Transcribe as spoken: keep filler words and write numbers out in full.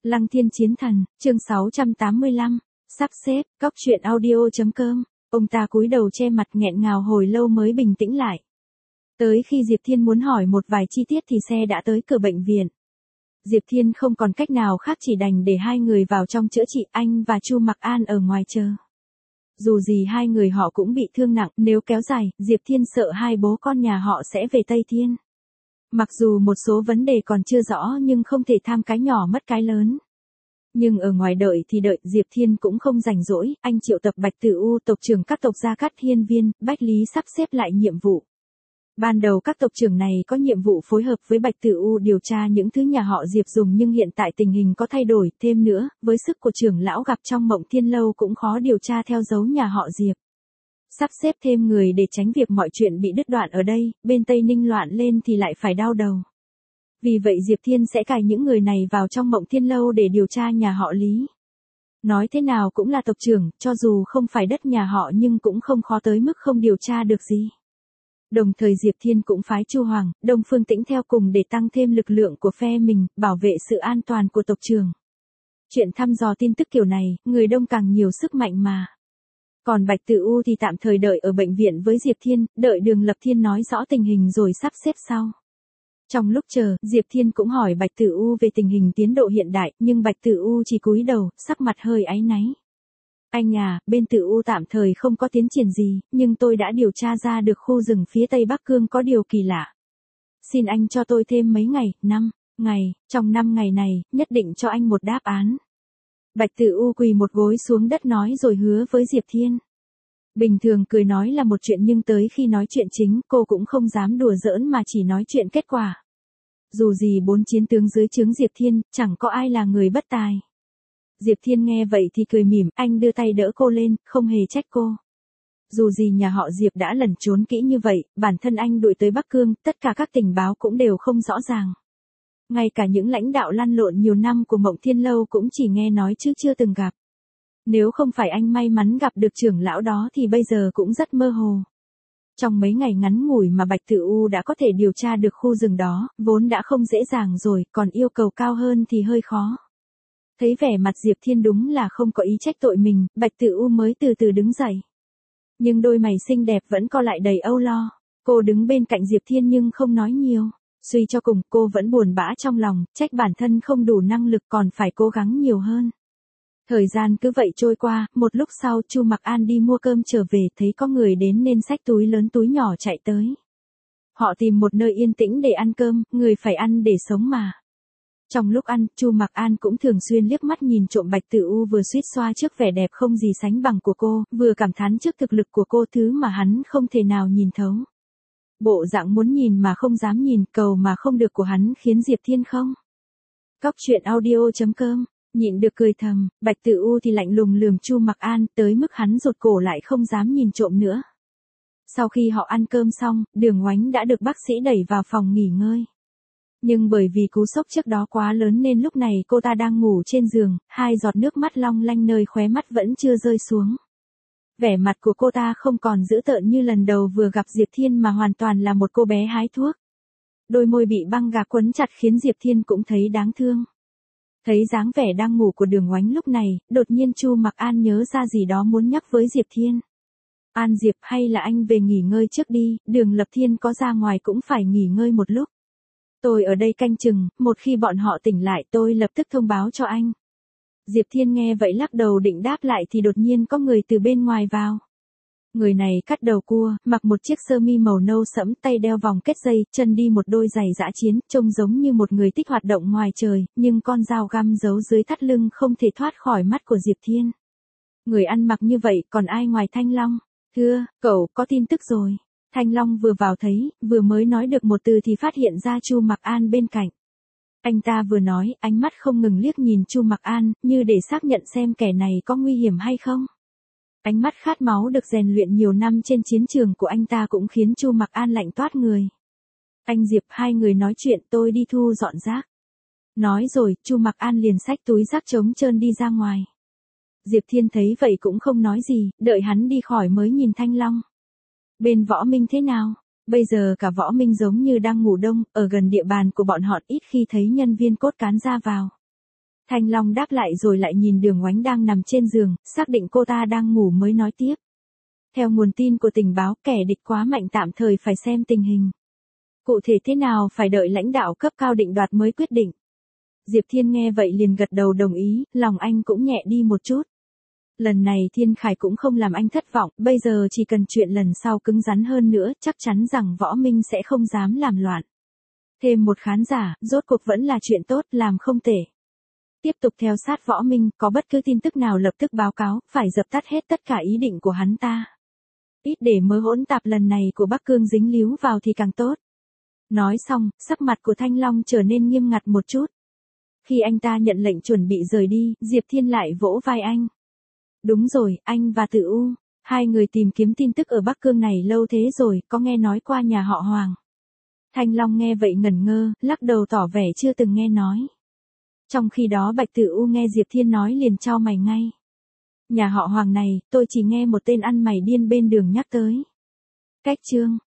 Lăng Thiên Chiến Thần, chương sáu trăm tám mươi lăm, sắp xếp, cóc truyện audio.com, ông ta cúi đầu che mặt nghẹn ngào hồi lâu mới bình tĩnh lại. Tới khi Diệp Thiên muốn hỏi một vài chi tiết thì xe đã tới cửa bệnh viện. Diệp Thiên không còn cách nào khác chỉ đành để hai người vào trong chữa trị, anh và Chu Mặc An ở ngoài chờ. Dù gì hai người họ cũng bị thương nặng, nếu kéo dài, Diệp Thiên sợ hai bố con nhà họ sẽ về Tây Thiên. Mặc dù một số vấn đề còn chưa rõ nhưng không thể tham cái nhỏ mất cái lớn. Nhưng ở ngoài đợi thì đợi, Diệp Thiên cũng không rảnh rỗi, anh triệu tập Bạch Tử U, tộc trưởng các tộc Gia Cát Hiên Viên, Bách Lý sắp xếp lại nhiệm vụ. Ban đầu các tộc trưởng này có nhiệm vụ phối hợp với Bạch Tử U điều tra những thứ nhà họ Diệp dùng, nhưng hiện tại tình hình có thay đổi, thêm nữa, với sức của trưởng lão gặp trong Mộng Thiên Lâu cũng khó điều tra theo dấu nhà họ Diệp. Sắp xếp thêm người để tránh việc mọi chuyện bị đứt đoạn ở đây, bên Tây Ninh loạn lên thì lại phải đau đầu. Vì vậy Diệp Thiên sẽ cài những người này vào trong Mộng Thiên Lâu để điều tra nhà họ Lý. Nói thế nào cũng là tộc trưởng, cho dù không phải đất nhà họ nhưng cũng không khó tới mức không điều tra được gì. Đồng thời Diệp Thiên cũng phái Chu Hoàng, Đông Phương Tĩnh theo cùng để tăng thêm lực lượng của phe mình, bảo vệ sự an toàn của tộc trưởng. Chuyện thăm dò tin tức kiểu này, người đông càng nhiều sức mạnh mà. Còn Bạch Tử U thì tạm thời đợi ở bệnh viện với Diệp Thiên, đợi Đường Lập Thiên nói rõ tình hình rồi sắp xếp sau. Trong lúc chờ, Diệp Thiên cũng hỏi Bạch Tử U về tình hình tiến độ hiện đại, nhưng Bạch Tử U chỉ cúi đầu, sắc mặt hơi áy náy. Anh à, bên Tử U tạm thời không có tiến triển gì, nhưng tôi đã điều tra ra được khu rừng phía Tây Bắc Cương có điều kỳ lạ. Xin anh cho tôi thêm mấy ngày, năm ngày, trong năm ngày này, nhất định cho anh một đáp án. Bạch Tử U quỳ một gối xuống đất nói rồi hứa với Diệp Thiên. Bình thường cười nói là một chuyện nhưng tới khi nói chuyện chính, cô cũng không dám đùa giỡn mà chỉ nói chuyện kết quả. Dù gì bốn chiến tướng dưới trướng Diệp Thiên, chẳng có ai là người bất tài. Diệp Thiên nghe vậy thì cười mỉm, anh đưa tay đỡ cô lên, không hề trách cô. Dù gì nhà họ Diệp đã lẩn trốn kỹ như vậy, bản thân anh đuổi tới Bắc Cương, tất cả các tình báo cũng đều không rõ ràng. Ngay cả những lãnh đạo lăn lộn nhiều năm của Mộng Thiên Lâu cũng chỉ nghe nói chứ chưa từng gặp. Nếu không phải anh may mắn gặp được trưởng lão đó thì bây giờ cũng rất mơ hồ. Trong mấy ngày ngắn ngủi mà Bạch Tử U đã có thể điều tra được khu rừng đó, vốn đã không dễ dàng rồi, còn yêu cầu cao hơn thì hơi khó. Thấy vẻ mặt Diệp Thiên đúng là không có ý trách tội mình, Bạch Tử U mới từ từ đứng dậy. Nhưng đôi mày xinh đẹp vẫn co lại đầy âu lo. Cô đứng bên cạnh Diệp Thiên nhưng không nói nhiều. Suy cho cùng, cô vẫn buồn bã trong lòng, trách bản thân không đủ năng lực còn phải cố gắng nhiều hơn. Thời gian cứ vậy trôi qua, một lúc sau Chu Mặc An đi mua cơm trở về thấy có người đến nên xách túi lớn túi nhỏ chạy tới. Họ tìm một nơi yên tĩnh để ăn cơm, người phải ăn để sống mà. Trong lúc ăn, Chu Mặc An cũng thường xuyên liếc mắt nhìn trộm Bạch Tử U, vừa suýt xoa trước vẻ đẹp không gì sánh bằng của cô, vừa cảm thán trước thực lực của cô, thứ mà hắn không thể nào nhìn thấu. Bộ dạng muốn nhìn mà không dám nhìn, cầu mà không được của hắn khiến Diệp Thiên không. Cóc truyện audio.com, nhịn được cười thầm, Bạch Tử U thì lạnh lùng lườm Chu Mặc An tới mức hắn rụt cổ lại không dám nhìn trộm nữa. Sau khi họ ăn cơm xong, Đường Oánh đã được bác sĩ đẩy vào phòng nghỉ ngơi. Nhưng bởi vì cú sốc trước đó quá lớn nên lúc này cô ta đang ngủ trên giường, hai giọt nước mắt long lanh nơi khóe mắt vẫn chưa rơi xuống. Vẻ mặt của cô ta không còn dữ tợn như lần đầu vừa gặp Diệp Thiên mà hoàn toàn là một cô bé hái thuốc. Đôi môi bị băng gạc quấn chặt khiến Diệp Thiên cũng thấy đáng thương. Thấy dáng vẻ đang ngủ của Đường Oánh lúc này, đột nhiên Chu Mặc An nhớ ra gì đó muốn nhắc với Diệp Thiên. An Diệp, hay là anh về nghỉ ngơi trước đi, Đường Lập Thiên có ra ngoài cũng phải nghỉ ngơi một lúc. Tôi ở đây canh chừng, một khi bọn họ tỉnh lại tôi lập tức thông báo cho anh. Diệp Thiên nghe vậy lắc đầu định đáp lại thì đột nhiên có người từ bên ngoài vào. Người này cắt đầu cua, mặc một chiếc sơ mi màu nâu sẫm, tay đeo vòng kết dây, chân đi một đôi giày dã chiến, trông giống như một người thích hoạt động ngoài trời, nhưng con dao găm giấu dưới thắt lưng không thể thoát khỏi mắt của Diệp Thiên. Người ăn mặc như vậy còn ai ngoài Thanh Long? Thưa, cậu có tin tức rồi. Thanh Long vừa vào thấy, vừa mới nói được một từ thì phát hiện ra Chu Mặc An bên cạnh. Anh ta vừa nói, ánh mắt không ngừng liếc nhìn Chu Mặc An, như để xác nhận xem kẻ này có nguy hiểm hay không. Ánh mắt khát máu được rèn luyện nhiều năm trên chiến trường của anh ta cũng khiến Chu Mặc An lạnh toát người. Anh Diệp, hai người nói chuyện, tôi đi thu dọn rác. Nói rồi, Chu Mặc An liền xách túi rác trống trơn đi ra ngoài. Diệp Thiên thấy vậy cũng không nói gì, đợi hắn đi khỏi mới nhìn Thanh Long. Bên Võ Minh thế nào? Bây giờ cả Võ Minh giống như đang ngủ đông, ở gần địa bàn của bọn họ ít khi thấy nhân viên cốt cán ra vào. Thanh Long đáp lại rồi lại nhìn Đường Oánh đang nằm trên giường, xác định cô ta đang ngủ mới nói tiếp. Theo nguồn tin của tình báo, kẻ địch quá mạnh tạm thời phải xem tình hình. Cụ thể thế nào phải đợi lãnh đạo cấp cao định đoạt mới quyết định. Diệp Thiên nghe vậy liền gật đầu đồng ý, lòng anh cũng nhẹ đi một chút. Lần này Thiên Khải cũng không làm anh thất vọng, bây giờ chỉ cần chuyện lần sau cứng rắn hơn nữa, chắc chắn rằng Võ Minh sẽ không dám làm loạn. Thêm một khán giả, rốt cuộc vẫn là chuyện tốt, làm không tệ. Tiếp tục theo sát Võ Minh, có bất cứ tin tức nào lập tức báo cáo, phải dập tắt hết tất cả ý định của hắn ta. Ít để mớ hỗn tạp lần này của Bắc Cương dính líu vào thì càng tốt. Nói xong, sắc mặt của Thanh Long trở nên nghiêm ngặt một chút. Khi anh ta nhận lệnh chuẩn bị rời đi, Diệp Thiên lại vỗ vai anh. Đúng rồi, anh và Tử U, hai người tìm kiếm tin tức ở Bắc Cương này lâu thế rồi, có nghe nói qua nhà họ Hoàng. Thanh Long nghe vậy ngẩn ngơ, lắc đầu tỏ vẻ chưa từng nghe nói. Trong khi đó Bạch Tử U nghe Diệp Thiên nói liền chau mày ngay. Nhà họ Hoàng này, tôi chỉ nghe một tên ăn mày điên bên đường nhắc tới. Cách chương